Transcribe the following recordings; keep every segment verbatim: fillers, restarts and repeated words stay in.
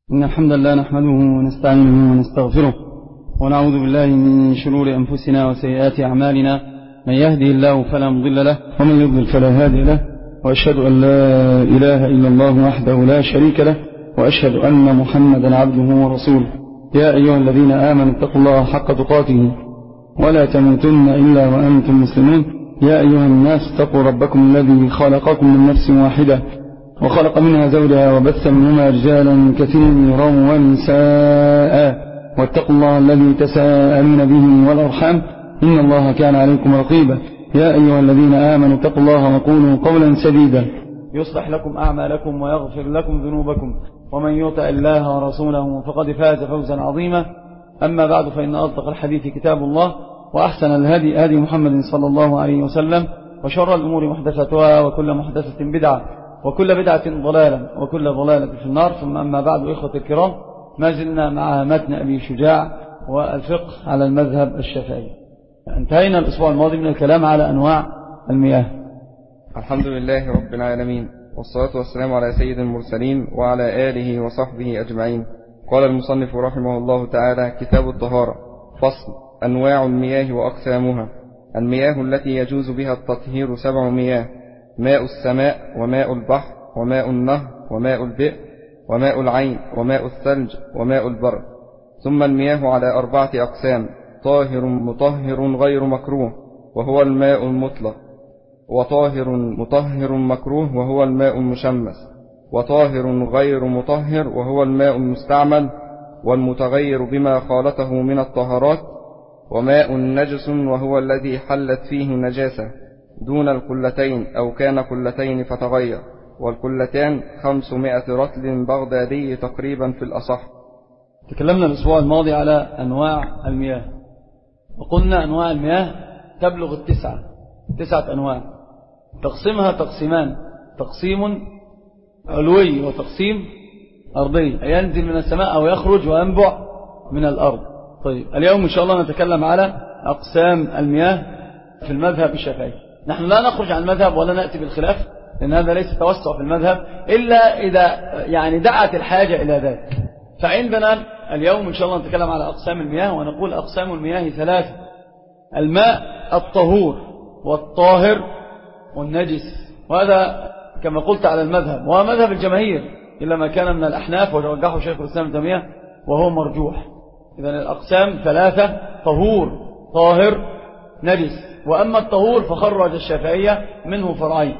إن الحمد لله نحمده ونستعينه ونستغفره ونعوذ بالله من شرور أنفسنا وسيئات أعمالنا. من يهدي الله فلا مضل له ومن يضلل فلا هادي له، وأشهد أن لا إله إلا الله وحده لا شريك له، وأشهد أن محمدا عبده ورسوله. يا أيها الذين آمنوا اتقوا الله حق تقاته ولا تموتن إلا وأنتم مسلمون. يا أيها الناس اتقوا ربكم الذي خلقكم من نفس واحدة وخلق منها زوجها وبث منهما رجالا كثيرا ونساء، واتقوا الله الذي تساءلون به والأرحام إن الله كان عليكم رقيبا. يا أيها الذين آمنوا اتقوا الله وقولوا قولا سديدا يصلح لكم أعمالكم ويغفر لكم ذنوبكم، ومن يطع الله ورسوله فقد فاز فوزا عظيما. أما بعد، فإن أصدق الحديث كتاب الله، وأحسن الهدي هدي محمد صلى الله عليه وسلم، وشر الأمور محدثاتها، وكل محدثة بدعة، وكل بدعة ضلالة، وكل ضلالة في النار. ثم أما بعد، إخوة الكرام، ما زلنا مع متن أبي شجاع والفقه على المذهب الشافعي. انتهينا الأسبوع الماضي من الكلام على أنواع المياه. الحمد لله رب العالمين، والصلاة والسلام على سيد المرسلين وعلى آله وصحبه أجمعين. قال المصنف رحمه الله تعالى: كتاب الطهارة. فصل: أنواع المياه وأقسامها. المياه التي يجوز بها التطهير سبع مياه: ماء السماء، وماء البحر، وماء النهر، وماء البئر، وماء العين، وماء الثلج، وماء البرد. ثم المياه على أربعة أقسام: طاهر مطهر غير مكروه وهو الماء المطلق، وطاهر مطهر مكروه وهو الماء المشمس، وطاهر غير مطهر وهو الماء المستعمل والمتغير بما خالطه من الطهارات، وماء نجس وهو الذي حلت فيه نجاسة دون القلتين أو كان قلتين فتغير، والقلتان خمسمائة رطل بغدادي تقريبا في الأصح. تكلمنا الأسبوع الماضي على أنواع المياه، وقلنا أنواع المياه تبلغ التسعة تسعة أنواع. تقسيمها تقسيمان: تقسيم علوي وتقسيم أرضي، ينزل من السماء أو يخرج وينبع من الأرض. طيب، اليوم إن شاء الله نتكلم على أقسام المياه في المذهب الشافعي. نحن لا نخرج عن المذهب ولا نأتي بالخلاف، لأن هذا ليس توسع في المذهب إلا إذا يعني دعت الحاجة إلى ذلك. فعندنا اليوم إن شاء الله نتكلم على أقسام المياه، ونقول أقسام المياه ثلاثة: الماء الطهور والطاهر والنجس، وهذا كما قلت على المذهب، وهو مذهب الجماهير إلا ما كان من الأحناف ورجحه شيخ الإسلام ابن تيمية وهو مرجوح. إذن الأقسام ثلاثة: طهور، طاهر، نجس. وأما الطهور فخرج الشافعية منه فرعين: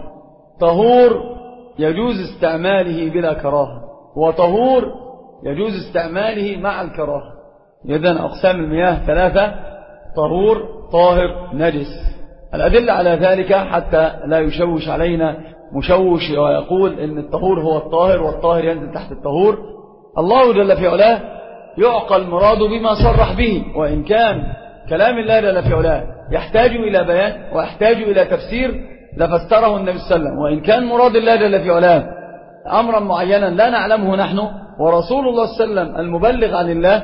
طهور يجوز استعماله بلا كراهة، وطهور يجوز استعماله مع الكراهة. إذن أقسام المياه ثلاثة: طهور، طاهر، نجس. الأدلة على ذلك حتى لا يشوش علينا مشوش ويقول إن الطهور هو الطاهر والطاهر ينزل تحت الطهور. الله جل في علاه يعقل المراد بما صرح به، وإن كان كلام الله جل في علاه يحتاج إلى بيان ويحتاج إلى تفسير لفسره النبي صلى الله عليه وسلم. وإن كان مراد الله جل في علاه أمرا معينا لا نعلمه نحن، ورسول الله صلى الله عليه وسلم المبلغ عن الله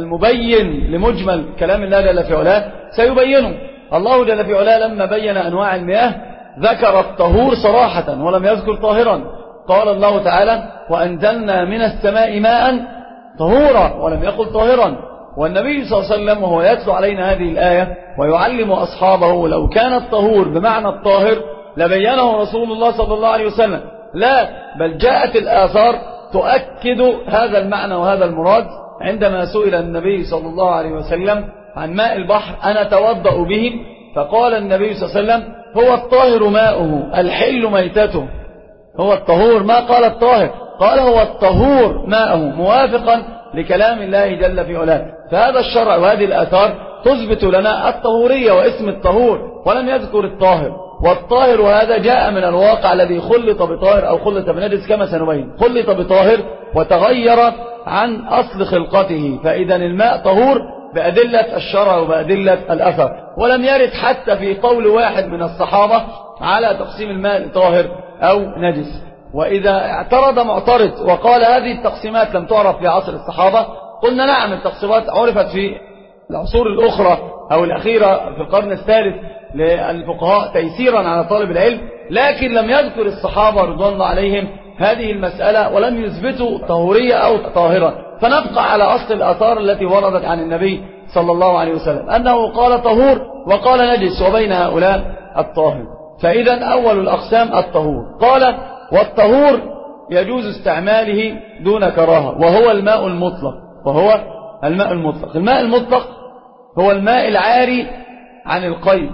المبين لمجمل كلام الله جل في علاه سيبينه. الله جل في علاه لما بين أنواع المياه ذكر الطهور صراحة ولم يذكر طاهرا. قال الله تعالى: وأنزلنا من السماء ماء طهورا، ولم يقل طاهرا. والنبي صلى الله عليه وسلم وهو يتلو علينا هذه الآية ويعلم أصحابه لو كان الطهور بمعنى الطاهر لبينه رسول الله صلى الله عليه وسلم. لا، بل جاءت الآثار تؤكد هذا المعنى وهذا المراد. عندما سئل النبي صلى الله عليه وسلم عن ماء البحر: أنا أتوضأ به؟ فقال النبي صلى الله عليه وسلم: هو الطاهر ماؤه الحل ميتته. هو الطهور، ما قال الطاهر، قال هو الطهور ماؤه، موافقا لكلام الله جل في علاه. فهذا الشرع وهذه الآثار تثبت لنا الطهورية واسم الطهور، ولم يذكر الطاهر. والطاهر وهذا جاء من الواقع الذي خلط بطاهر أو خلط بنجس كما سنبين، خلط بطاهر وتغير عن أصل خلقته. فإذا الماء طهور بأدلة الشرع وبأدلة الأثر، ولم يرد حتى في قول واحد من الصحابة على تقسيم الماء طاهر أو نجس. وإذا اعترض معترض وقال هذه التقسيمات لم تعرف في عصر الصحابة، قلنا نعم، التقسيمات عرفت في العصور الأخرى أو الأخيرة في القرن الثالث للفقهاء تيسيرا على طالب العلم، لكن لم يذكر الصحابة رضوان الله عليهم هذه المسألة ولم يثبتوا طهورية أو طاهرة، فنبقى على أصل الآثار التي وردت عن النبي صلى الله عليه وسلم أنه قال طهور وقال نجس، وبين هؤلاء الطاهر. فإذا أول الأقسام الطهور. قال والطهور يجوز استعماله دون كراهة، وهو الماء المطلق. وهو الماء المطلق الماء المطلق هو الماء العاري عن القيد،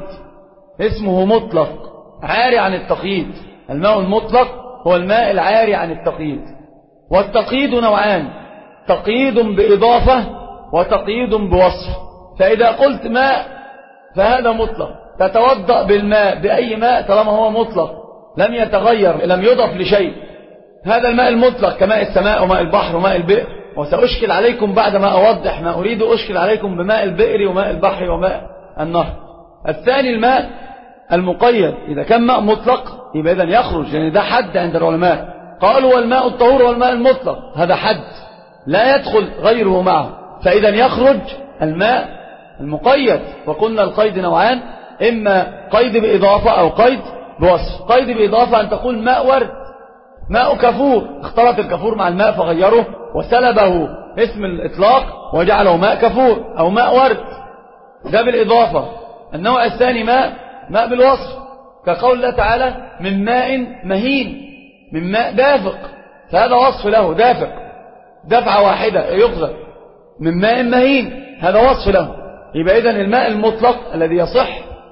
اسمه مطلق، عاري عن التقييد. الماء المطلق هو الماء العاري عن التقييد. والتقييد نوعان: تقييد بإضافة وتقييد بوصف. فإذا قلت ماء فهذا مطلق، تتوضأ بالماء بأي ماء طالما هو مطلق لم يتغير لم يضف لشيء، هذا الماء المطلق كماء السماء وماء البحر وماء البئر. وسأشكل عليكم بعد ما أوضح ما أريد أشكل عليكم بماء البئر وماء البحر وماء النهر. الثاني الماء المقيد، إذا كان ماء مطلق يبقى إذن يخرج، يعني ده حد عند العلماء، قالوا والماء الطهور والماء المطلق هذا حد لا يدخل غيره معه، فإذا يخرج الماء المقيد. وقلنا القيد نوعان: إما قيد بإضافة أو قيد بوصف. قيد بإضافة أن تقول ماء ورد، ماء كفور، اختلط الكفور مع الماء فغيره وسلبه اسم الإطلاق وجعله ماء كفور أو ماء ورد، ده بالإضافة. النوع الثاني ماء ماء بالوصف، كقول الله تعالى من ماء مهين، من ماء دافق، فهذا وصف له دافق، دفعة واحدة يقذف. من ماء مهين هذا وصف له. يبقى إذن الماء المطلق الذي يصح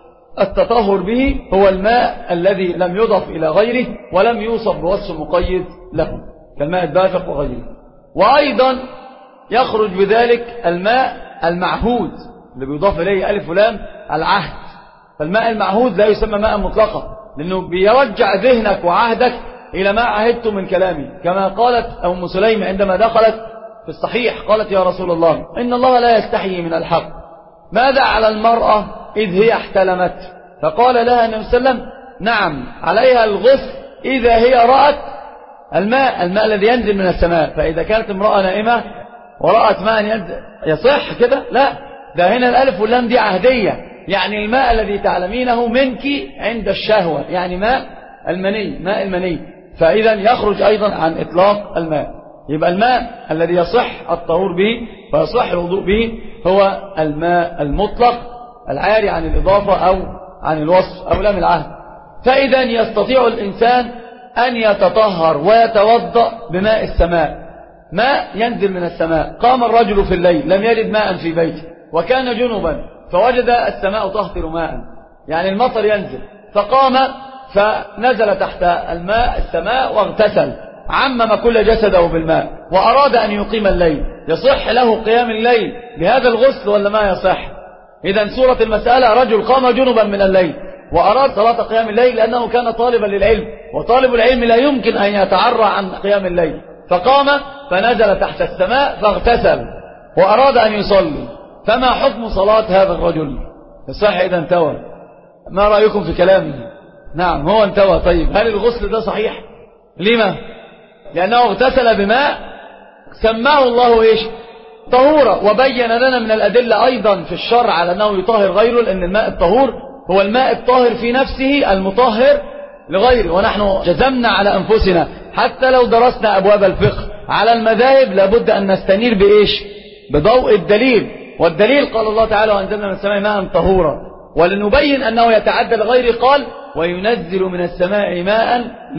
التطهر به هو الماء الذي لم يضف إلى غيره ولم يوصف بوصف مقيد له، كالماء الدافق وغيره. وأيضا يخرج بذلك الماء المعهود اللي بيضاف إليه ألف ولام العهد. فالماء المعهود لا يسمى ماء مطلقا، لأنه بيرجع ذهنك وعهدك إلى ما عهدت من كلامي، كما قالت أم سليم عندما دخلت في الصحيح قالت يا رسول الله إن الله لا يستحيي من الحق، ماذا على المرأة إذ هي احتلمت؟ فقال لها النبي صلى الله عليه وسلم نعم عليها الغسل إذا هي رأت الماء الماء الذي ينزل من السماء. فإذا كانت امرأة نائمة ورأت ماء ينزل يصح كده؟ لا، ده هنا الألف واللام دي عهدية، يعني الماء الذي تعلمينه منك عند الشهوة، يعني ماء المني، ماء المني. فإذا يخرج أيضا عن إطلاق الماء. يبقى الماء الذي يصح الطهور به ويصح الوضوء به هو الماء المطلق العاري عن الإضافة أو عن الوصف أو لام العهد. فإذا يستطيع الإنسان أن يتطهر ويتوضأ بماء السماء، ماء ينزل من السماء. قام الرجل في الليل لم يجد ماء في بيته وكان جنبا فوجد السماء تهطل ماء، يعني المطر ينزل، فقام فنزل تحت الماء السماء واغتسل، عمم كل جسده بالماء وأراد أن يقيم الليل. يصح له قيام الليل بهذا الغسل ولا ما يصح؟ إذن سورة المسألة رجل قام جنبا من الليل وأراد صلاة قيام الليل لأنه كان طالبا للعلم، وطالب العلم لا يمكن أن يتعرى عن قيام الليل، فقام فنزل تحت السماء فاغتسل وأراد أن يصلي. فما حكم صلاة هذا الرجل؟ يصح إذا انتوى؟ ما رأيكم في كلامه؟ نعم هو انتوى. طيب هل الغسل ده صحيح؟ لما؟ لأنه اغتسل بماء سماه الله إيش؟ طهورا. وبين لنا من الأدلة أيضا في الشرع على أنه يطهر غيره، لأن الماء الطهور هو الماء الطاهر في نفسه المطهر لغيره. ونحن جزمنا على أنفسنا حتى لو درسنا أبواب الفقه على المذاهب لابد أن نستنير بإيش؟ بضوء الدليل. والدليل قال الله تعالى وأنزلنا من السماء ماء طهورا. ولنبين أنه يتعدى لغيره قال وينزل من السماء ماء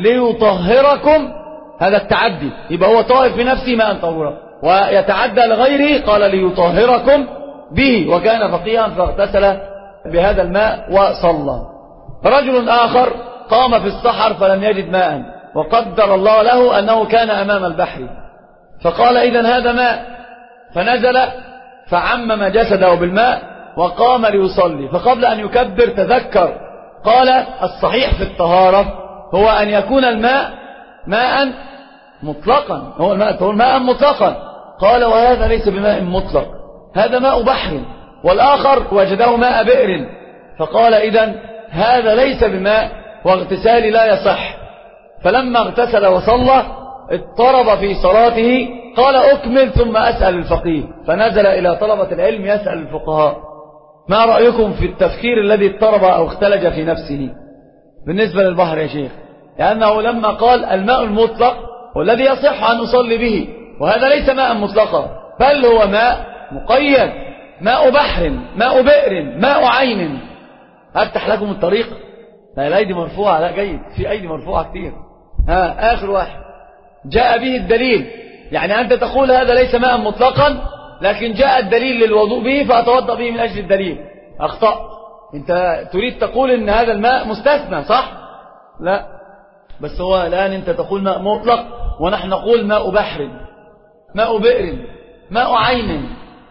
ليطهركم، هذا التعدي، يبقى هو طاهر في نفسه ماء طهورا، ويتعدى لغيره قال ليطهركم به، وكان فقيها فاغتسل بهذا الماء وصلى. رجل آخر قام في الصحر فلم يجد ماء، وقدر الله له أنه كان أمام البحر، فقال إذن هذا ماء، فنزل فعمم جسده بالماء وقام ليصلي. فقبل أن يكبر تذكر قال الصحيح في الطهارة هو أن يكون الماء ماء مطلقا، هو الماء الطهور ماء مطلقا. قال وهذا ليس بماء مطلق، هذا ماء بحر، والآخر وجده ماء بئر، فقال إذن هذا ليس بماء واغتسالي لا يصح. فلما اغتسل وصلى اضطرب في صلاته، قال أكمل ثم أسأل الفقيه، فنزل إلى طلبة العلم يسأل الفقهاء. ما رأيكم في التفكير الذي اضطرب أو اختلج في نفسه بالنسبة للبحر يا شيخ؟ لأنه لما قال الماء المطلق والذي يصح أن أصلي به، وهذا ليس ماء مطلقا بل هو ماء مقيد، ماء بحر، ماء بئر، ماء عين. أفتح لكم الطريق. لا الأيدي مرفوعة، لا جيد، في أيدي مرفوعة كتير. ها آخر واحد جاء به الدليل، يعني أنت تقول هذا ليس ماء مطلقا لكن جاء الدليل للوضوء به فأتوضأ به من أجل الدليل. أخطأت، أنت تريد تقول إن هذا الماء مستثنى، صح؟ لا، بس هو الآن أنت تقول ماء مطلق ونحن نقول ماء بحر، ماء بئر، ماء عين.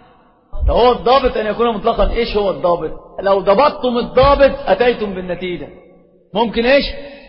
فهو الضابط أن يكون مطلقا. إيش هو الضابط؟ لو ضبطتم الضابط أتيتم بالنتيجة. ممكن إيش؟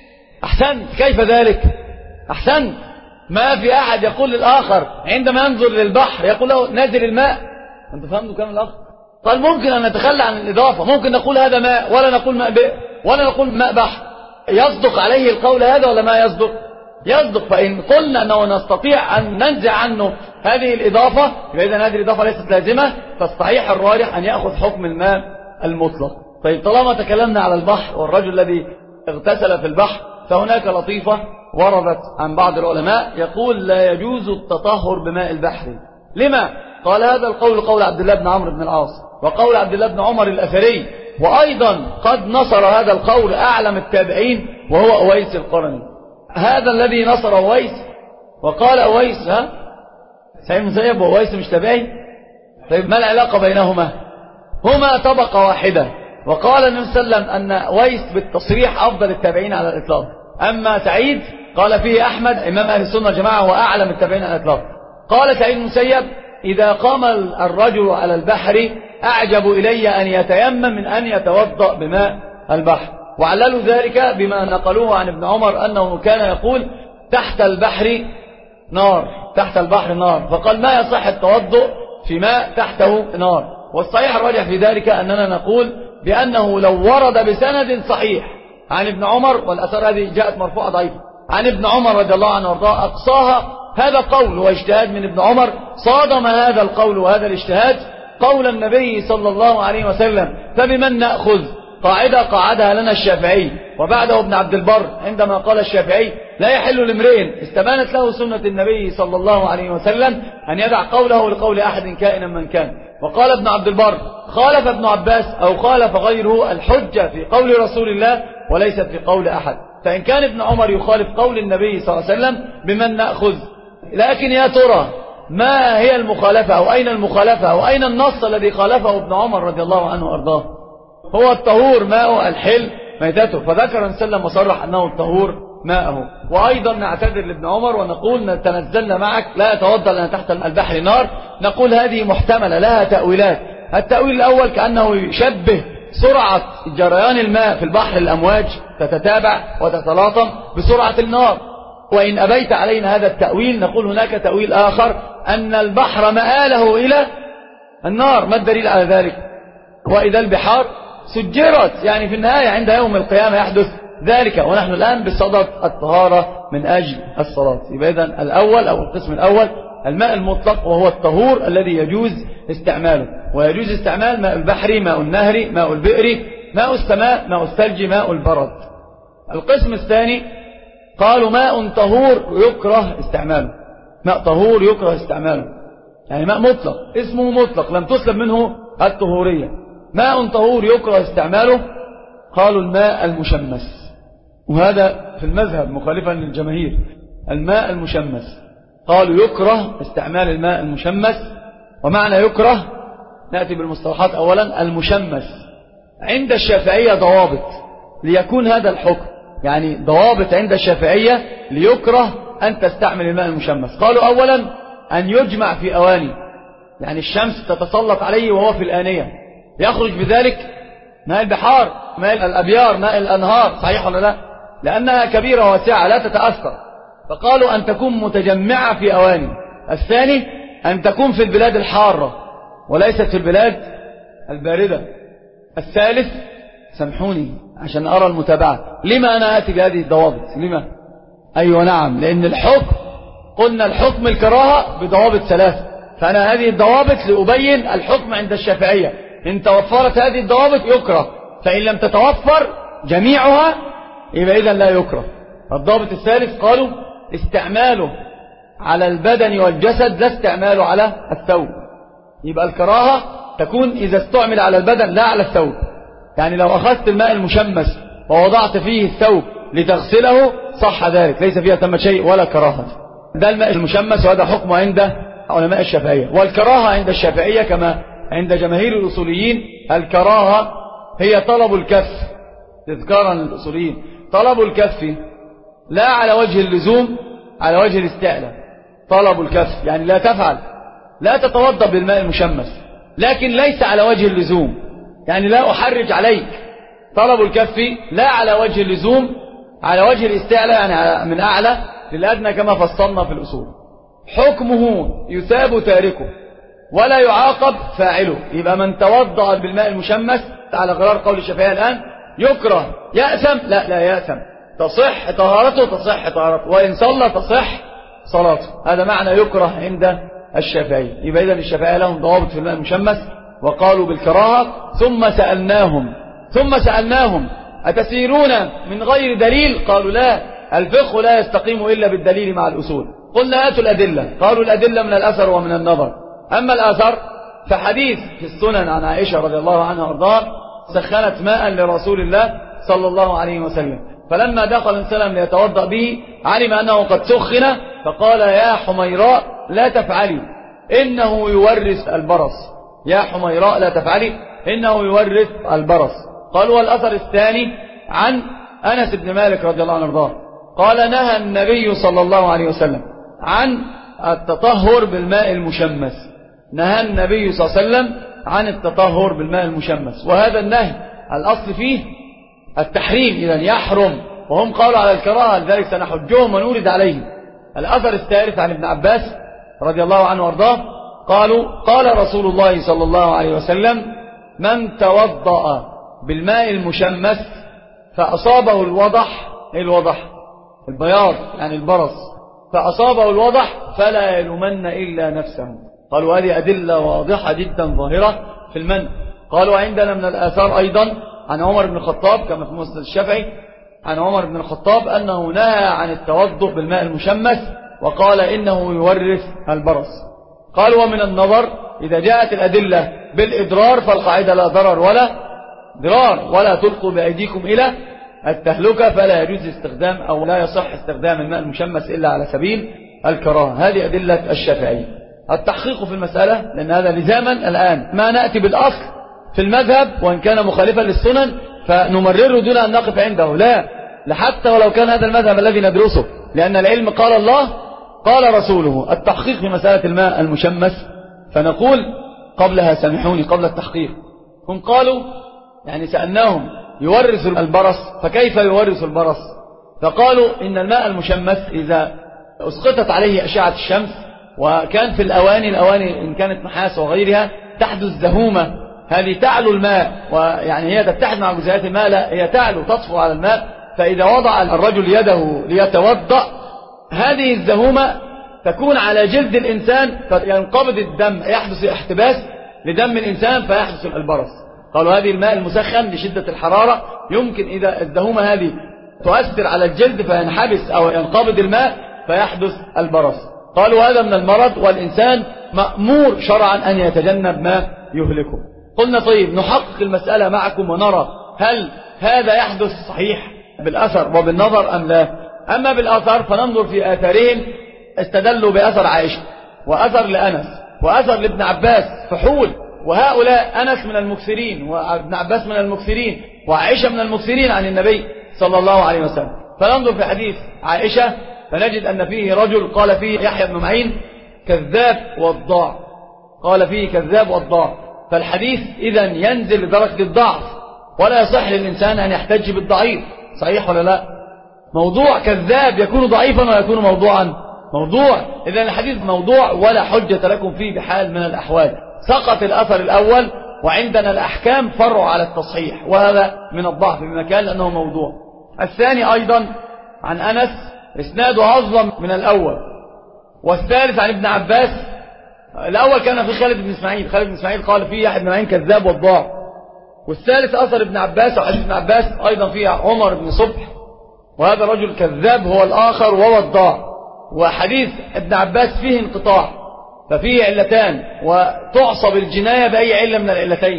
أحسنت. كيف ذلك؟ أحسنت. ما في أحد يقول للآخر عندما ينظر للبحر يقول له نازل الماء. أنت فهمتوا كلام الآخر؟ قال ممكن أن نتخلى عن الإضافة، ممكن نقول هذا ماء ولا نقول ماء بئر ولا نقول ماء بحر. يصدق عليه القول هذا ولا ما يصدق؟ يصدق. فإن قلنا أنه نستطيع أن ننزع عنه هذه الإضافة إذا هذه الإضافة ليست لازمة، فالصحيح الراجح أن يأخذ حكم الماء المطلق. طيب طالما تكلمنا على البحر والرجل الذي اغتسل في البحر، فهناك لطيفة وردت عن بعض العلماء يقول لا يجوز التطهر بماء البحر. لما؟ قال هذا القول قول عبد الله بن عمرو بن العاص وقول عبد الله بن عمر الأثري، وأيضا قد نصر هذا القول أعلم التابعين وهو أويس القرني. هذا الذي نصر أويس وقال أويس، ها سعيد المسيب وأويس مش تابعي؟ طيب ما العلاقة بينهما؟ هما طبقة واحدة، وقال النبي صلى الله عليه وسلم أن أويس بالتصريح أفضل التابعين على الإطلاق. أما سعيد قال فيه أحمد إمام أهل السنة والجماعة وأعلم التابعين على الإطلاق. قال سعيد المسيب إذا قام الرجل على البحر أعجب إلي أن يتيمم من أن يتوضأ بماء البحر، وعللوا ذلك بما نقلوه عن ابن عمر أنه كان يقول تحت البحر نار، تحت البحر نار، فقال ما يصح التوضؤ في ماء تحته نار. والصحيح الراجح في ذلك أننا نقول بأنه لو ورد بسند صحيح عن ابن عمر، والأثر هذه جاءت مرفوعة ضعيفة عن ابن عمر رضي الله عنه وارضاه، أقصاها هذا قول واجتهاد من ابن عمر، صادم هذا القول وهذا الاجتهاد قول النبي صلى الله عليه وسلم. فبمن نأخذ؟ قاعدة قاعدها لنا الشافعي وبعده ابن عبد البر عندما قال الشافعي لا يحل لامرئ استبانت له سنة النبي صلى الله عليه وسلم أن يدع قوله لقول أحد كائنا من كان. وقال ابن عبد البر خالف ابن عباس أو خالف غيره الحجة في قول رسول الله وليست في قول أحد. فإن كان ابن عمر يخالف قول النبي صلى الله عليه وسلم بمن نأخذ؟ لكن يا ترى ما هي المخالفة أو أين المخالفة أو أين النص الذي خالفه ابن عمر رضي الله عنه وأرضاه؟ هو الطهور ماء الحل ميتته، فذكر النبي صلى الله عليه وسلم وصرح أنه الطهور ماءه. وأيضا نعتذر لابن عمر ونقول تنزلنا معك لا يتوضأ لنا تحت البحر نار، نقول هذه محتملة لها تأويلات. التأويل الأول كأنه يشبه سرعة جريان الماء في البحر، الأمواج تتتابع وتتلاطم بسرعة النار. وإن أبيت علينا هذا التأويل نقول هناك تأويل آخر أن البحر مآله إلى النار. ما الدليل على ذلك؟ وإذا البحار سجرت، يعني في النهاية عند يوم القيامة يحدث ذلك، ونحن الآن بصدد الطهارة من أجل الصلاة. يبقى إذن الأول أو القسم الأول الماء المطلق وهو الطهور الذي يجوز استعماله، ويجوز استعمال ماء البحر، ماء النهر، ماء البئر، ماء السماء، ماء الثلج، ماء البرد. القسم الثاني قالوا ماء طهور يكره استعماله، ماء طهور يكره استعماله، يعني ماء مطلق اسمه مطلق لم تسلب منه الطهورية. ماء طهور يكره استعماله قالوا الماء المشمس، وهذا في المذهب مخالفا للجماهير. الماء المشمس قالوا يكره استعمال الماء المشمس. ومعنى يكره نأتي بالمصطلحات. أولا المشمس عند الشافعية ضوابط ليكون هذا الحكم، يعني ضوابط عند الشافعية ليكره أن تستعمل الماء المشمس. قالوا أولا أن يجمع في أواني، يعني الشمس تتسلط عليه وهو في الآنية، يخرج بذلك ماء البحار، ماء الأبيار، ماء الأنهار، صحيح ولا لا؟ لأنها كبيرة واسعة لا تتأثر. فقالوا أن تكون متجمعة في أواني. الثاني أن تكون في البلاد الحارة وليست في البلاد الباردة. الثالث سامحوني عشان أرى المتابعة، لما أنا آتي بهذه الضوابط؟ لما؟ أيوة نعم، لأن الحكم قلنا الحكم الكراهة بضوابط ثلاثة، فأنا هذه الضوابط لأبين الحكم عند الشافعية. إن توفرت هذه الضوابط يكره، فإن لم تتوفر جميعها يبقى إذن لا يكره. الضابط الثالث قالوا استعماله على البدن والجسد لا استعماله على الثوب. يبقى الكراهة تكون إذا استعمل على البدن لا على الثوب. يعني لو أخذت الماء المشمس ووضعت فيه الثوب لتغسله صح ذلك، ليس فيها تم شيء ولا كراهة. ده الماء المشمس، وهذا حكمه عند علماء الشافعية. والكراهة عند الشافعية كما عند جماهير الأصوليين، الكراهة هي طلب الكف. تذكارا للأصوليين، طلب الكف لا على وجه اللزوم، على وجه الاستعلاء. طلب الكف يعني لا تفعل، لا تتوضأ بالماء المشمس، لكن ليس على وجه اللزوم، يعني لا أحرج عليك. طلب الكف لا على وجه اللزوم، على وجه الاستعلاء، يعني من أعلى للأدنى كما فصلنا في الأصول. حكمه يثاب تاركه ولا يعاقب فاعله. يبقى من توضأ بالماء المشمس على غرار قول الشافعية الآن يكره. يأثم؟ لا لا يأثم، تصح طهارته، تصح طهارته، وإن صلى تصح صلاته. هذا معنى يكره عند الشافعية. يبقى إذن الشافعية لهم ضوابط في الماء المشمس وقالوا بالكراهة. ثم سألناهم ثم سألناهم أتسيرون من غير دليل؟ قالوا لا، الفقه لا يستقيم إلا بالدليل مع الأصول. قلنا آتوا الأدلة. قالوا الأدلة من الأثر ومن النظر. أما الأثر فحديث في السنن عن عائشة رضي الله عنها وارضاها سخنت ماء لرسول الله صلى الله عليه وسلم، فلما دخل السلام ليتوضأ به علم أنه قد سخن، فقال يا حميراء لا تفعلي إنه يورث البرص. يا حميراء لا تفعلي إنه يورث البرص. قالوا والأثر الثاني عن أنس بن مالك رضي الله عنه وارضاه قال نهى النبي صلى الله عليه وسلم عن التطهر بالماء المشمس. نهى النبي صلى الله عليه وسلم عن التطهر بالماء المشمس، وهذا النهي الأصل فيه التحريم، إذن يحرم، وهم قالوا على الكراهة، لذلك سنحجهم ونورد عليهم. الأثر الثالث عن ابن عباس رضي الله عنه وارضاه قالوا قال رسول الله صلى الله عليه وسلم من توضأ بالماء المشمس فأصابه الوضح، الوضح البياض يعني البرص، فأصابه الوضح فلا يلومن إلا نفسه. قالوا هذه أدلة واضحة جدا ظاهرة في المنع. قالوا عندنا من الآثار أيضا عن عمر بن الخطاب كما في مسند الشافعي عن عمر بن الخطاب أنه نهى عن التوضؤ بالماء المشمس وقال إنه يورث البرص. قالوا ومن النظر إذا جاءت الأدلة بالإضرار فالقاعدة لا ضرر ولا ضرار، ولا تلقوا بأيديكم إلى التهلكة، فلا يجوز استخدام أو لا يصح استخدام الماء المشمس إلا على سبيل الكراهة. هذه أدلة الشافعية. التحقيق في المسألة لأن هذا لزاما الآن ما نأتي بالأصل في المذهب وإن كان مخالفا للسنن فنمرره دون أن نقف عنده، لا لحتى ولو كان هذا المذهب الذي ندرسه، لأن العلم قال الله قال رسوله. التحقيق في مسألة الماء المشمس فنقول قبلها سامحوني قبل التحقيق، هم قالوا يعني سألناهم يورث البرص، فكيف يورث البرص؟ فقالوا إن الماء المشمس إذا أسقطت عليه أشعة الشمس وكان في الأواني الأواني إن كانت نحاس وغيرها تحدث زهومة، هذه تعلو الماء، ويعني هي تتحد مع جزيئات الماء، لا هي تعلو تطفو على الماء، فإذا وضع الرجل يده ليتوضأ هذه الزهومة تكون على جلد الإنسان فينقبض الدم، يحدث احتباس لدم الإنسان فيحدث البرص. قالوا هذه الماء المسخن لشدة الحرارة يمكن إذا الزهومة هذه تؤثر على الجلد فينحبس أو ينقبض الماء فيحدث البرص. قالوا هذا من المرض والإنسان مأمور شرعا أن يتجنب ما يهلكه. قلنا طيب نحقق المسألة معكم ونرى هل هذا يحدث صحيح بالأثر وبالنظر أم لا. أما بالأثر فننظر في آثارهم، استدلوا بأثر عائشة وأثر لأنس وأثر لابن عباس فحول، وهؤلاء أنس من المكثرين وابن عباس من المكثرين وعائشة من المكثرين عن النبي صلى الله عليه وسلم. فننظر في حديث عائشة فنجد أن فيه رجل قال فيه يحيى بن معين كذاب وضاع، قال فيه كذاب وضاع، فالحديث إذن ينزل لدرجة الضعف ولا يصح للإنسان أن يحتج بالضعيف، صحيح ولا لا؟ موضوع كذاب يكون ضعيفا ويكون موضوعا موضوع، إذن الحديث موضوع ولا حجة لكم فيه بحال من الأحوال. سقط الأثر الأول وعندنا الأحكام فرع على التصحيح، وهذا من الضعف بمكان لأنه موضوع. الثاني أيضا عن أنس إسناده أظلم من الأول، والثالث عن ابن عباس. الأول كان في خالد بن إسماعيل، خالد بن إسماعيل قال فيه يحيى بن معين كذاب وضاع، والثالث أثر ابن عباس وحديث ابن عباس أيضا فيه عمر بن صبح، وهذا رجل كذاب هو الآخر ووضاع. وحديث ابن عباس فيه انقطاع ففيه علتان، وتعصب الجناية بأي علة من العلتين.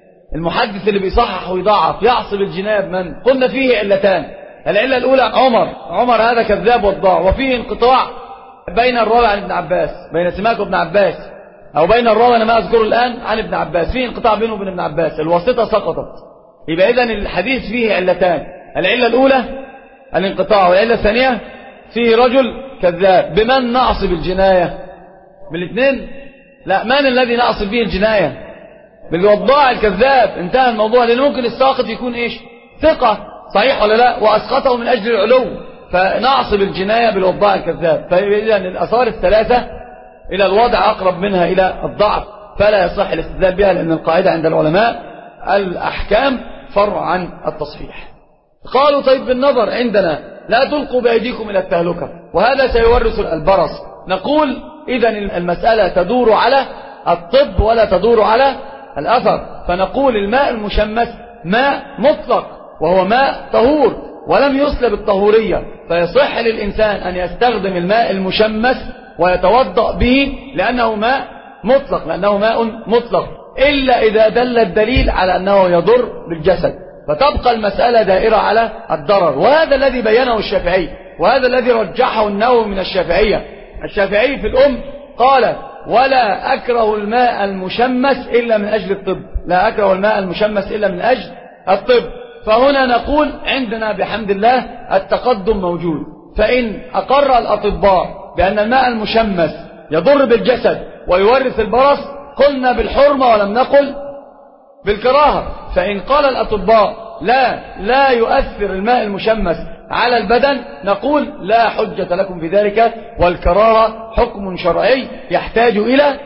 المحدث اللي بيصحح ويضعف يعصب الجناية بمن؟ قلنا فيه علتان. العلة الأولى عمر عمر هذا كذاب وضاع، وفيه انقطاع بين الراوي عن ابن عباس، بين سماك وابن عباس، أو بين الراوي أنا ما أذكره الآن عن ابن عباس، فيه انقطاع بينه وبين ابن عباس، الواسطة سقطت. يبقى إذن الحديث فيه علتان، العلة الأولى الانقطاع، والعلة الثانية فيه رجل كذاب. بمن نعصب الجناية؟ بالاثنين؟ لا، من الذي نعصب به الجناية؟ بالوضاع الكذاب. انتهى الموضوع، لأن ممكن الساقط يكون إيش؟ ثقة، صحيح ولا لا؟ وأسقطه من أجل العلو، فنعصب الجناية بالوضاع الكذاب. فإذن الآثار الثلاثة إلى الوضع أقرب منها إلى الضعف، فلا يصح الاستدلال بها، لأن القاعدة عند العلماء الأحكام فرع عن التصحيح. قالوا طيب بالنظر عندنا لا تلقوا بأيديكم إلى التهلكة، وهذا سيورث البرص. نقول إذن المسألة تدور على الطب ولا تدور على الأثر، فنقول الماء المشمس ماء مطلق، وهو ماء طهور ولم يسلب الطهورية، فيصح للإنسان أن يستخدم الماء المشمس ويتوضأ به، لأنه ماء مطلق، لأنه ماء مطلق، إلا إذا دل الدليل على أنه يضر بالجسد، فتبقى المسألة دائرة على الضرر. وهذا الذي بينه الشافعي، وهذا الذي رجحه النووي من الشافعية. الشافعي في الأم قال: ولا أكره الماء المشمس إلا من أجل الطب، لا أكره الماء المشمس إلا من أجل الطب. فهنا نقول عندنا بحمد الله التقدم موجود، فإن أقر الأطباء بأن الماء المشمس يضر بالجسد ويورث البرص قلنا بالحرمة ولم نقل بالكراهة. فإن قال الأطباء لا لا يؤثر الماء المشمس على البدن نقول لا حجة لكم في ذلك، والكراهة حكم شرعي يحتاج إلى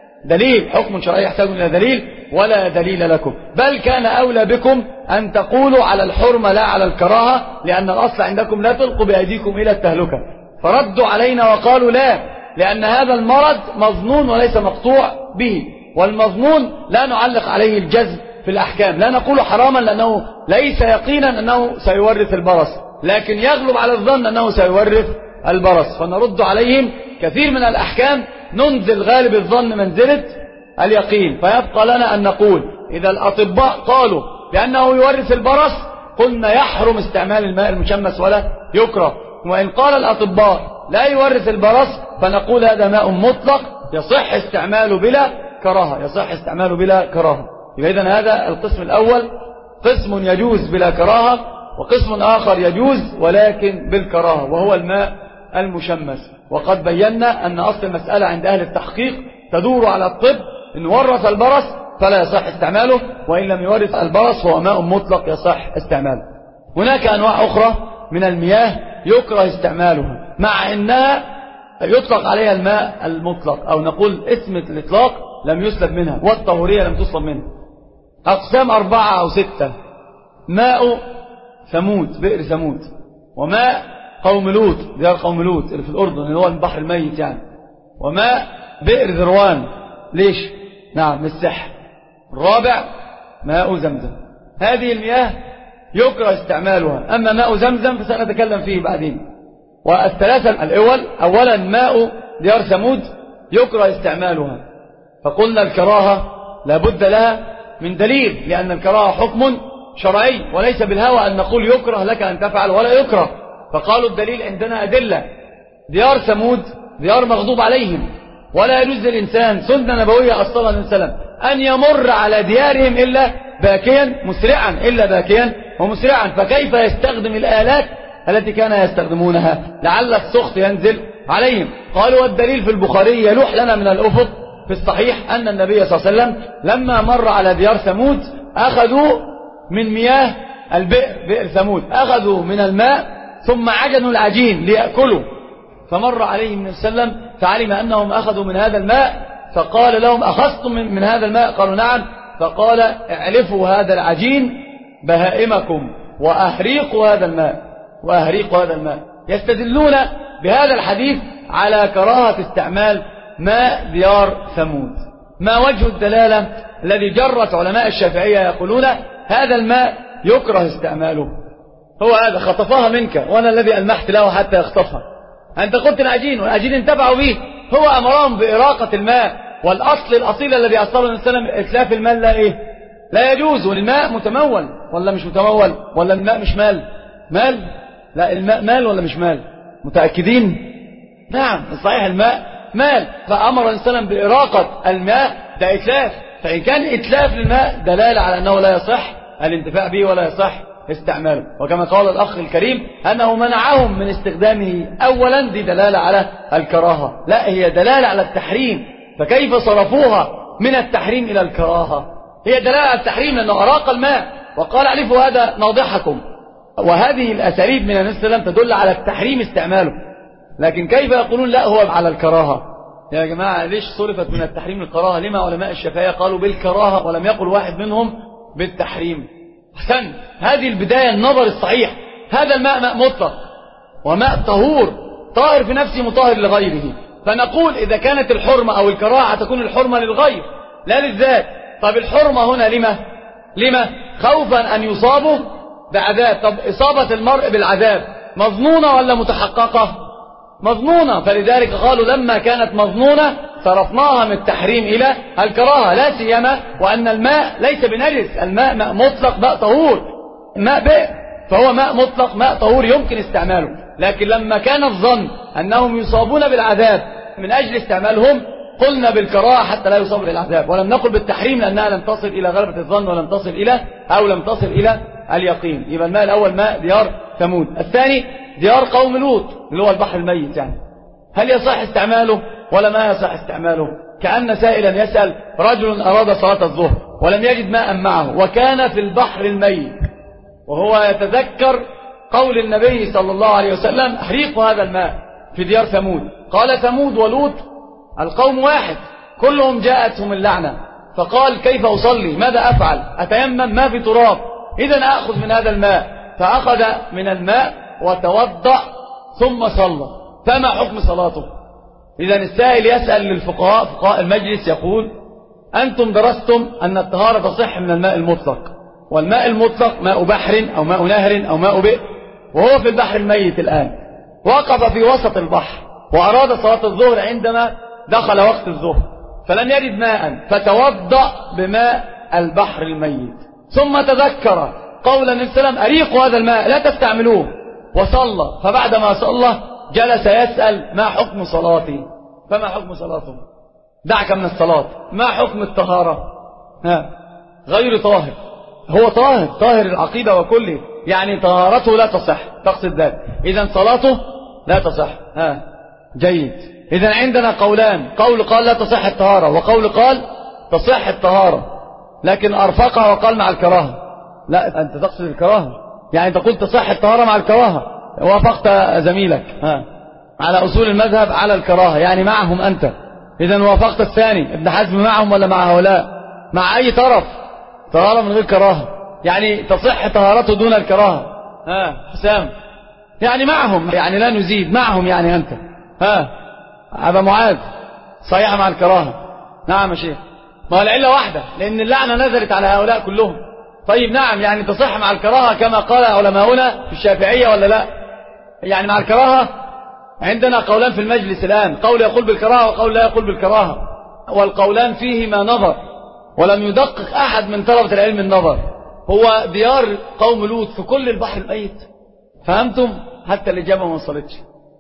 دليل، حكم شرعي يحتاج إلى دليل، ولا دليل لكم، بل كان أولى بكم أن تقولوا على الحرمة لا على الكراهة، لأن الأصل عندكم لا تلقوا بأيديكم إلى التهلكة. فردوا علينا وقالوا لا، لأن هذا المرض مظنون وليس مقطوع به، والمظنون لا نعلق عليه الجزم في الأحكام، لا نقول حراما لأنه ليس يقينا أنه سيورث البرص، لكن يغلب على الظن أنه سيورث البرص، فنرد عليهم كثير من الأحكام ننزل غالب الظن منزلة اليقين. فيبقى لنا أن نقول إذا الأطباء قالوا بأنه يورث البرص قلنا يحرم استعمال الماء المشمس ولا يكره، وإن قال الأطباء لا يورث البرص فنقول هذا ماء مطلق يصح استعماله بلا كراهة، يصح استعماله بلا كراهة. إذن هذا القسم الأول قسم يجوز بلا كراهة، وقسم آخر يجوز ولكن بالكراهة، وهو الماء المشمس. وقد بينا أن أصل المسألة عند أهل التحقيق تدور على الطب، إن ورث البرص فلا يصح استعماله، وإن لم يورث البرص هو ماء مطلق يصح استعماله. هناك أنواع أخرى من المياه يكره استعمالها، مع أنها يطلق عليها الماء المطلق، أو نقول اسم الإطلاق لم يسلب منها، والطهورية لم تسلب منها. أقسام أربعة أو ستة: ماء ثمود، بئر ثمود، وماء قوم لوط، ديار قوم لوط اللي في الأردن اللي هو البحر الميت يعني، وماء بئر ذروان، ليش؟ نعم للسحر. الرابع ماء زمزم. هذه المياه يكره استعمالها، أما ماء زمزم فسنتكلم فيه بعدين. والثلاثة الأول: أولا ماء ديار ثمود يكره استعمالها، فقلنا الكراهة لابد لها من دليل، لأن الكراهة حكم شرعي وليس بالهوى أن نقول يكره لك أن تفعل ولا يكره، فقالوا الدليل عندنا أدلة. ديار ثمود ديار مغضوب عليهم، ولا يجوز للإنسان، سنة نبوية أصلا عليه وسلم، أن يمر على ديارهم إلا باكيا مسرعا، إلا باكيا ومسرعا، فكيف يستخدم الآلات التي كان يستخدمونها لعل السخط ينزل عليهم؟ قالوا والدليل في البخاري يلوح لنا من الأفق في الصحيح أن النبي صلى الله عليه وسلم لما مر على ديار ثمود أخذوا من مياه البئر، بئر ثمود، أخذوا من الماء ثم عجنوا العجين ليأكلوا، فمر عليهم النبي صلى الله عليه وسلم فعلم أنهم أخذوا من هذا الماء، فقال لهم أخذتم من, من هذا الماء؟ قالوا نعم. فقال اعلفوا هذا العجين بهائمكم وأهريقوا هذا الماء، وأهريقوا هذا الماء. يستدلون بهذا الحديث على كراهة استعمال ماء ديار ثمود. ما وجه الدلالة الذي جرت علماء الشافعية يقولون هذا الماء يكره استعماله؟ هو هذا، خطفها منك وأنا الذي ألمحت له حتى يخطفها. أنت قلت العجين والعجين انتفعوا به، هو أمرهم بإراقة الماء، والأصل الأصيل الذي أصله النبي صلى الله عليه وسلم إتلاف الماء لا إيه لا يجوز. والماء متمول ولا مش متمول؟ ولا الماء مش مال؟ مال؟ لا الماء مال ولا مش مال؟ متأكدين؟ نعم صحيح الماء مال. فأمر النبي صلى الله عليه وسلم بإراقة الماء، ده إتلاف. فإن كان إتلاف للماء دلالة على أنه لا يصح الانتفاع به ولا يصح استعماله. وكما قال الأخ الكريم أنه منعهم من استخدامه أولا، دي دلالة على الكراهة، لا هي دلالة على التحريم. فكيف صرفوها من التحريم إلى الكراهة؟ هي دلالة على التحريم لأنه أراق الماء وقال أعرفوا هذا ناضحكم. وهذه الأساليب من النبي صلى الله عليه وسلم تدل على التحريم استعماله. لكن كيف يقولون لا هو على الكراهة؟ يا جماعة ليش صرفت من التحريم الكراهة؟ لما علماء الشافعية قالوا بالكراهة ولم يقل واحد منهم بالتحريم؟ حسن، هذه البداية النظر الصحيح. هذا الماء ماء مطلق وماء طهور، طاهر في نفسه مطهر لغيره. فنقول إذا كانت الحرمة أو الكراهة تكون الحرمة للغير لا للذات. طب الحرمة هنا لما؟ لما؟ خوفا أن يصابوا بعذاب. طب إصابة المرء بالعذاب مظنونة ولا متحققة؟ مظنونة. فلذلك قالوا لما كانت مظنونة صرفناها من التحريم إلى الكراهة، لا سيما وأن الماء ليس بنجس، الماء ماء مطلق ماء طهور، ماء بئر، فهو ماء مطلق ماء طهور يمكن استعماله. لكن لما كان الظن أنهم يصابون بالعذاب من أجل استعمالهم قلنا بالكراهة حتى لا يصاب بالعذاب، ولم نقل بالتحريم لأنها لم تصل إلى غلبة الظن ولم تصل إلى أو لم تصل إلى اليقين. يبقى الماء الأول ماء ديار ثمود، الثاني ديار قوم لوط اللي هو البحر الميت. يعني هل يصح استعماله ولا ما يصح استعماله؟ كأن سائلا يسأل رجل أراد صلاة الظهر ولم يجد ماء معه وكان في البحر الميت، وهو يتذكر قول النبي صلى الله عليه وسلم احريقوا هذا الماء في ديار ثمود. قال ثمود ولوط القوم واحد كلهم جاءتهم اللعنة، فقال كيف أصلي؟ ماذا أفعل؟ أتيمم؟ ما في تراب، إذن أخذ من هذا الماء. فأخذ من الماء وتوضأ ثم صلى. فما حكم صلاته؟ إذن السائل يسأل للفقهاء، فقهاء المجلس يقول أنتم درستم أن الطهارة تصح من الماء المطلق، والماء المطلق ماء بحر أو ماء نهر أو ماء بئر، وهو في البحر الميت الآن وقف في وسط البحر وأراد صلاة الظهر عندما دخل وقت الظهر فلم يجد ماء فتوضأ بماء البحر الميت، ثم تذكر قول النبي صلى الله عليه وسلم أريقوا هذا الماء لا تستعملوه، وصلى. فبعدما صلى جلس يسأل ما حكم صلاتي؟ فما حكم صلاته؟ دعك من الصلاة، ما حكم الطهارة؟ ها غير طاهر، هو طاهر طاهر العقيدة وكله، يعني طهارته لا تصح، تقصد ذلك، إذن صلاته لا تصح. ها جيد. إذن عندنا قولان، قول قال لا تصح الطهارة وقول قال تصح الطهارة، لكن أرفقها وقال مع الكراهة. لا أنت تقصد الكراهة، يعني تقول تصح الطهارة مع الكراهة، وافقت زميلك ها على أصول المذهب على الكراهة، يعني معهم أنت. إذن وافقت الثاني ابن حزم معهم ولا مع هؤلاء؟ مع أي طرف؟ طهارة من غير كراهة، يعني تصح طهارته دون الكراهة. ها حسام يعني معهم، يعني لا نزيد معهم، يعني أنت ها أبا معاذ صحيحة مع الكراهة. نعم يا شيخ، ما العلة واحدة، لأن اللعنة نزلت على هؤلاء كلهم. طيب نعم، يعني تصح مع الكراهة كما قال علماؤنا في الشافعية ولا لا؟ يعني مع الكراهة عندنا قولان في المجلس الآن، قول يقول بالكراهة وقول لا يقول بالكراهة، والقولان فيهما نظر، ولم يدقق أحد من طلبة العلم النظر. هو ديار قوم لوط في كل البحر الميت، فهمتم؟ حتى الإجابة ما وصلتش.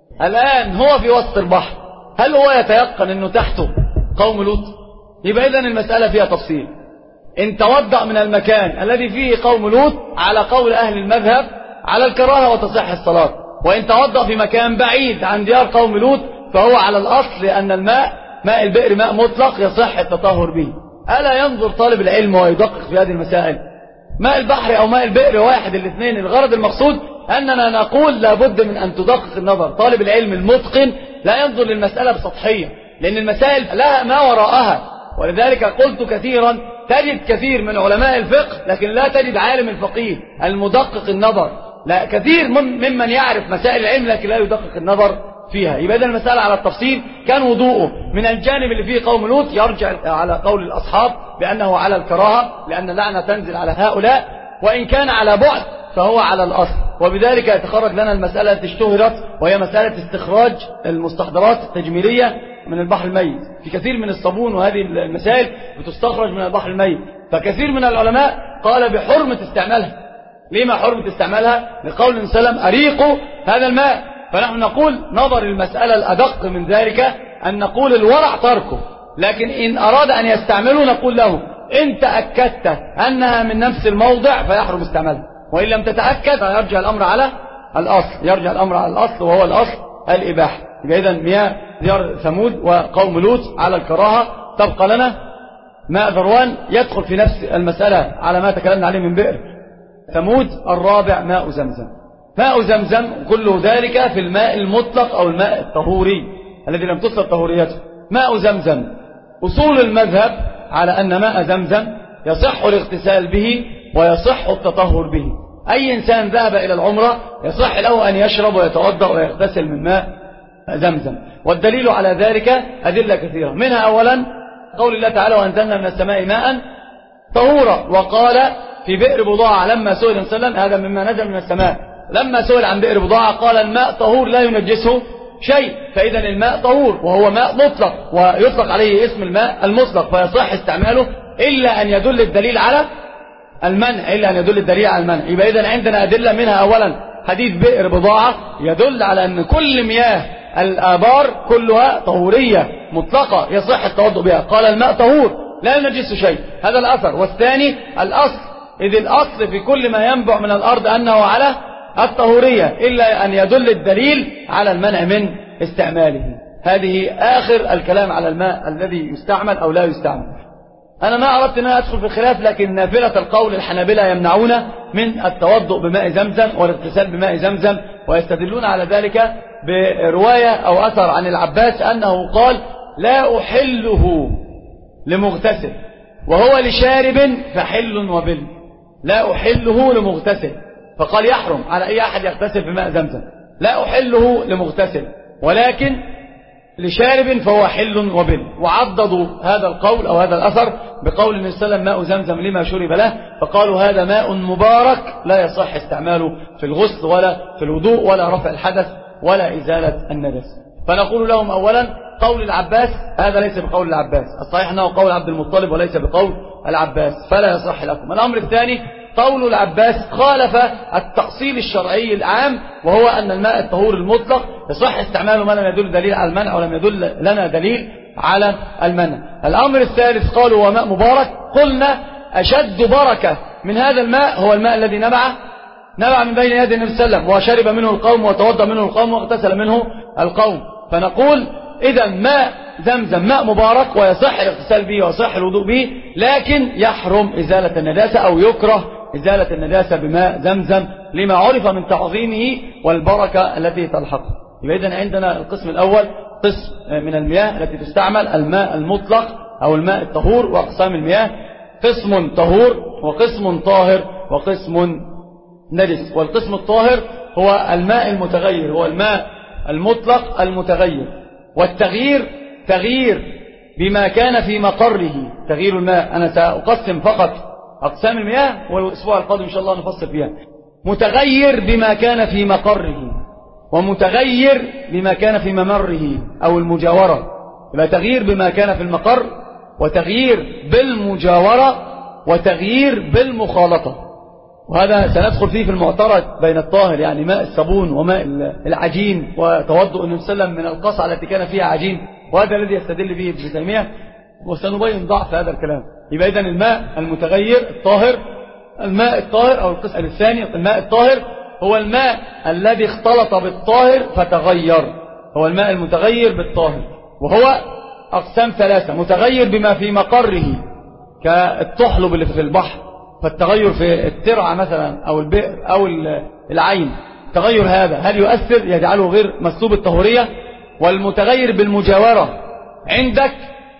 الآن هو في وسط البحر، هل هو يتيقن أنه تحته قوم لوط؟ يبقى إذن المسألة فيها تفصيل. إن توضأ من المكان الذي فيه قوم لوط على قول أهل المذهب على الكراهة وتصح الصلاة، وإن توضأ في مكان بعيد عن ديار قوم لوط فهو على الأصل، لأن الماء ماء البئر ماء مطلق يصح التطهر به. ألا ينظر طالب العلم ويدقق في هذه المسائل؟ ماء البحر أو ماء البئر واحد الاثنين. الغرض المقصود أننا نقول لابد من أن تدقق النظر. طالب العلم المتقن لا ينظر للمسألة بسطحية، لأن المسائل لها ما وراءها. ولذلك قلت كثيرا تجد كثير من علماء الفقه لكن لا تجد عالم الفقيه المدقق النظر. لا، كثير ممن يعرف مسائل العلم لكن لا يدقق النظر فيها. يبقى إذن المسألة على التفصيل كان وضوءه من الجانب اللي فيه قوم لوط يرجع على قول الأصحاب بأنه على الكراهة، لأن اللعنة تنزل على هؤلاء، وإن كان على بعد فهو على الأصل. وبذلك يتخرج لنا المسألة التي اشتهرت، وهي مسألة استخراج المستحضرات التجميلية من البحر الميت. في كثير من الصابون وهذه المسائل بتستخرج من البحر الميت، فكثير من العلماء قال بحرمة استعمالها. لما حرمة استعمالها؟ لقول النبي صلى الله عليه وسلم أريقوا هذا الماء. فنحن نقول نظر المسألة الأدق من ذلك أن نقول الورع تركه، لكن إن أراد أن يستعمله نقول له إن تأكدت أنها من نفس الموضع فيحرم استعمالها، وإن لم تتأكد فيرجع الأمر على الأصل، يرجع الأمر على الأصل وهو الأصل الإباحة. يبقى إذن مياه ديار ثمود وقوم لوط على الكراهة. تبقى لنا ماء ذروان يدخل في نفس المسألة على ما تكلمنا عليه من بئر ثمود. الرابع ماء زمزم. ماء زمزم كله ذلك في الماء المطلق أو الماء الطهوري الذي لم تصل طهوريته. ماء زمزم أصول المذهب على أن ماء زمزم يصح الاغتسال به ويصح التطهر به. أي إنسان ذهب إلى العمرة يصح له أن يشرب ويتوضأ ويغتسل من ماء زمزم، والدليل على ذلك أدلة كثيرة، منها أولا قول الله تعالى وأنزلنا من السماء ماء طهورا. وقال في بئر بضاعة لما سئل النبي صلى الله عليه وسلم، هذا مما نزل من السماء، لما سئل عن بئر بضاعة قال الماء طهور لا ينجسه شيء. فإذا الماء طهور وهو ماء مطلق، ويطلق عليه اسم الماء المطلق، فيصح استعماله إلا أن يدل الدليل على المنع، إلا أن يدل الدليل على المنع. يبقى إذن عندنا أدلة، منها أولا حديث بئر بضاعة يدل على أن كل مياه الآبار كلها طهورية مطلقة يصح التوضؤ بها. قال الماء طهور لا ينجس شيء، هذا الأثر. والثاني الأصل، إذ الأصل في كل ما ينبع من الأرض أنه على الطهورية، إلا أن يدل الدليل على المنع من استعماله. هذه آخر الكلام على الماء الذي يستعمل أو لا يستعمل. أنا ما أردت أن أدخل في الخلاف، لكن نافلة القول الحنابلة يمنعون من التوضؤ بماء زمزم والاغتسال بماء زمزم، ويستدلون على ذلك برواية أو أثر عن العباس أنه قال لا أحله لمغتسل وهو لشارب فحل وبل. لا أحله لمغتسل، فقال يحرم على أي أحد يغتسل بماء زمزم. لا أحله لمغتسل ولكن لشارب فهو حل وبل. وعضدوا هذا القول أو هذا الأثر بقول النبي صلى الله عليه وسلم ماء زمزم لما شرب له، فقالوا هذا ماء مبارك لا يصح استعماله في الغسل ولا في الوضوء ولا رفع الحدث ولا إزالة النجس. فنقول لهم أولا قول العباس هذا ليس بقول العباس، الصحيح أنه قول عبد المطلب وليس بقول العباس، فلا يصح لكم. الأمر الثاني قول العباس خالف التأصيل الشرعي العام، وهو أن الماء الطهور المطلق يصح استعماله ما لم يدل دليل على المنع ولم يدل لنا دليل على المنع. الأمر الثالث قالوا وماء مبارك. قلنا أشد بركة من هذا الماء هو الماء الذي نبع نبع من بين يدي النبي صلى الله عليه وسلم وشرب منه القوم وتوضأ منه القوم واغتسل منه القوم. فنقول إذا ماء زمزم ماء مبارك ويصح الاغتسال به ويصح الوضوء به، لكن يحرم إزالة النجاسة أو يكره إزالة النجاسة بماء زمزم لما عرف من تعظيمه والبركة التي تلحقه. يبقى إذن عندنا القسم الأول قسم من المياه التي تستعمل الماء المطلق أو الماء الطهور، وأقسام المياه قسم طهور وقسم طاهر وقسم نجس. والقسم الطاهر هو الماء المتغير، هو الماء المطلق المتغير، والتغيير تغيير بما كان في مقره. تغيير الماء أنا سأقسم فقط أقسام المياه والأسبوع القادم إن شاء الله نفصل فيها. متغير بما كان في مقره، ومتغير بما كان في ممره أو المجاورة. يبقى تغيير بما كان في المقر، وتغيير بالمجاورة، وتغيير بالمخالطة. وهذا سندخل فيه في المعترض بين الطاهر، يعني ماء الصابون وماء العجين، وتوضؤ النبي صلى الله عليه وسلم من القصعة التي كان فيها عجين، وهذا الذي يستدل به ابن تيمية، وسنبين ضعف هذا الكلام. يبقى إذن الماء المتغير الطاهر، الماء الطاهر أو القسم الثاني الماء الطاهر هو الماء الذي اختلط بالطاهر فتغير، هو الماء المتغير بالطاهر. وهو أقسام ثلاثة: متغير بما في مقره كالتحلب اللي في البحر، فالتغير في الترعة مثلا أو البئر أو العين، تغير هذا هل يؤثر يجعله غير مسلوب الطهورية؟ والمتغير بالمجاورة، عندك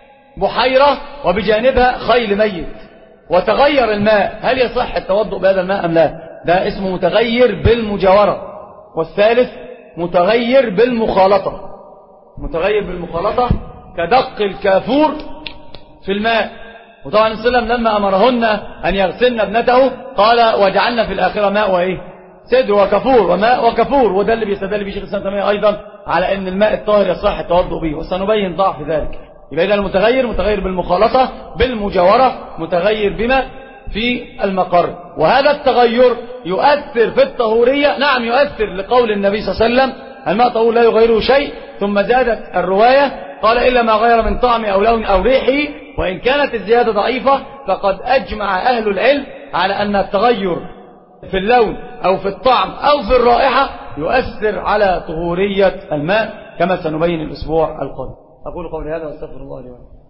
بحيرة وبجانبها خيل ميت وتغير الماء، هل يصح التوضؤ بهذا الماء أم لا؟ ده اسمه متغير بالمجاورة. والثالث متغير بالمخالطة، متغير بالمخالطة كدق الكافور في الماء. وطبعا النبي صلى الله عليه وسلم لما أمرهن أن يغسلن ابنته قال وجعلنا في الآخرة ماء وإيه سدر وكفور وماء وكفور. وده اللي بيستدل به شيخ الإسلام تيمية أيضا على أن الماء الطاهر يصح التوضؤ به، وسنبين ضعف ذلك. يبقى إذا المتغير متغير بالمخالطة بالمجاورة، متغير بما في المقر. وهذا التغير يؤثر في الطهورية، نعم يؤثر، لقول النبي صلى الله عليه وسلم الماء طهور لا يغيره شيء. ثم زادت الرواية قال إلا ما غير من طعم أو لون أو ريحه. وإن كانت الزيادة ضعيفة فقد أجمع أهل العلم على أن التغير في اللون أو في الطعم أو في الرائحة يؤثر على طهورية الماء، كما سنبين الأسبوع القادم. أقول قولي هذا واستغفر الله لي ولكم.